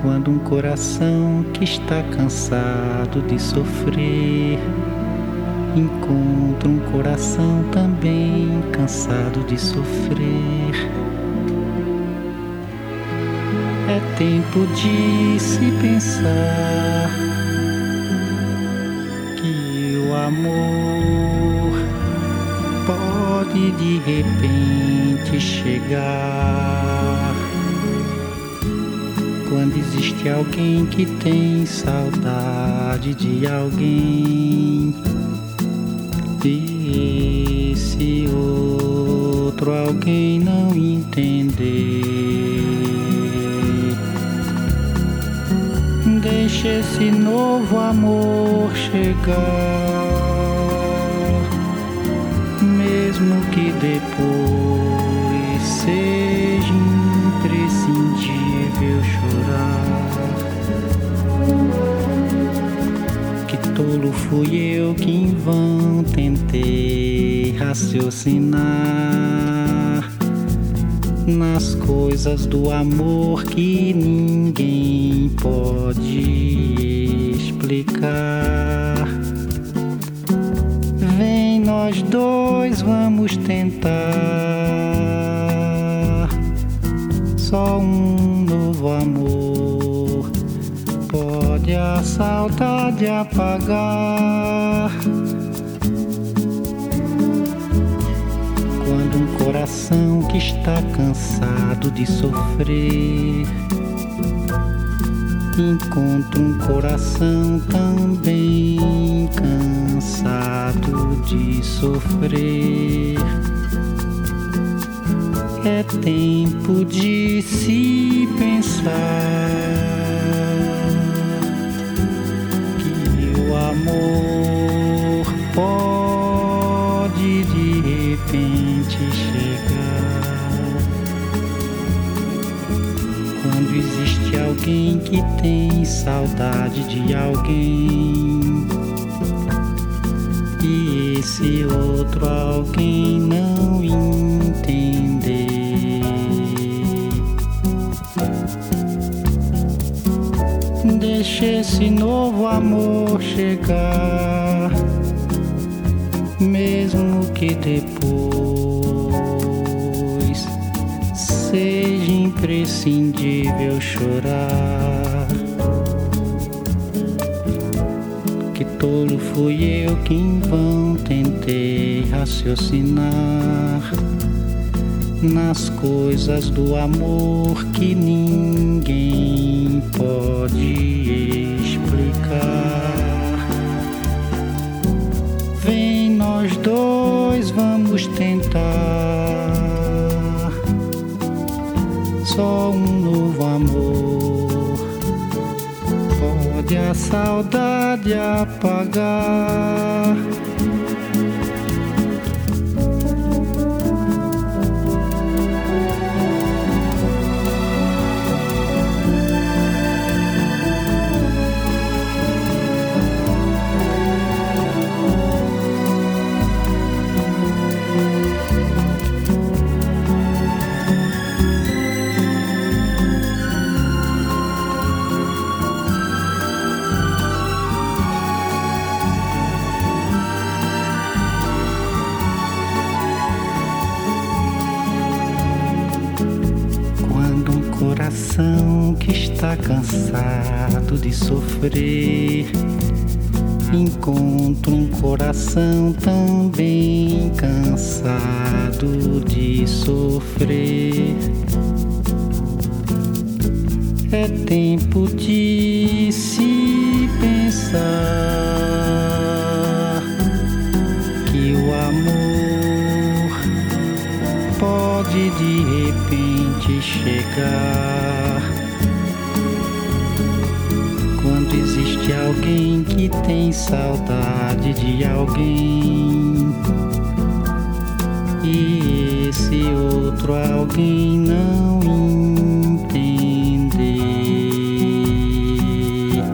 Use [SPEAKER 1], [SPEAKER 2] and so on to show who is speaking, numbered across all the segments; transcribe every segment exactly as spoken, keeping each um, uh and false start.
[SPEAKER 1] Quando um coração que está cansado de sofrer encontra um coração também cansado de sofrer, é tempo de se pensar que o amor pode de repente chegar quando existe alguém que tem saudade de alguém e esse outro alguém não entender. Deixa esse novo amor chegar, mesmo que depois seja imprescindível chorar. Que tolo fui eu que em vão tentei raciocinar nas coisas do amor que ninguém pode explicar. Vem nós dois, vamos tentar só um novo amor pode a saudade apagar. Quando um coração que está cansado de sofrer encontra um coração também cansado de sofrer, é tempo de se pensar que o amor pode de repente chegar quando existe alguém que tem saudade de alguém e esse outro alguém não entender. Deixa esse novo amor chegar, mesmo que depois seja imprescindível chorar. Que tolo fui eu que em vão tentei raciocinar nas coisas do amor que ninguém pode explicar. Vem nós dois, vamos tentar só um novo amor pode a saudade apagar. Coração que está cansado de sofrer encontra um coração também cansado de sofrer, é tempo de se pensar que o amor pode de repente chegar quando existe alguém que tem saudade de alguém e esse outro alguém não entender.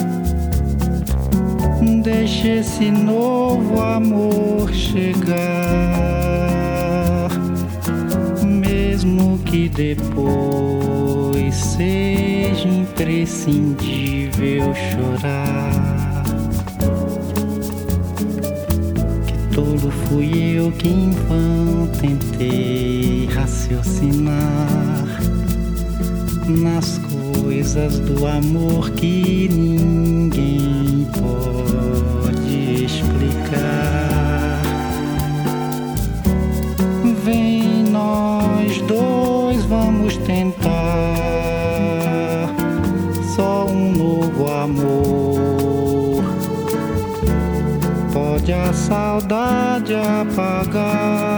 [SPEAKER 1] Deixa esse novo amor chegar, mesmo que depois seja imprescindível chorar. Que tolo fui eu que em vão tentei raciocinar nas coisas do amor que ninguém pode explicar. Vem, nós dois vamos tentar só um novo amor. Pode a saudade apagar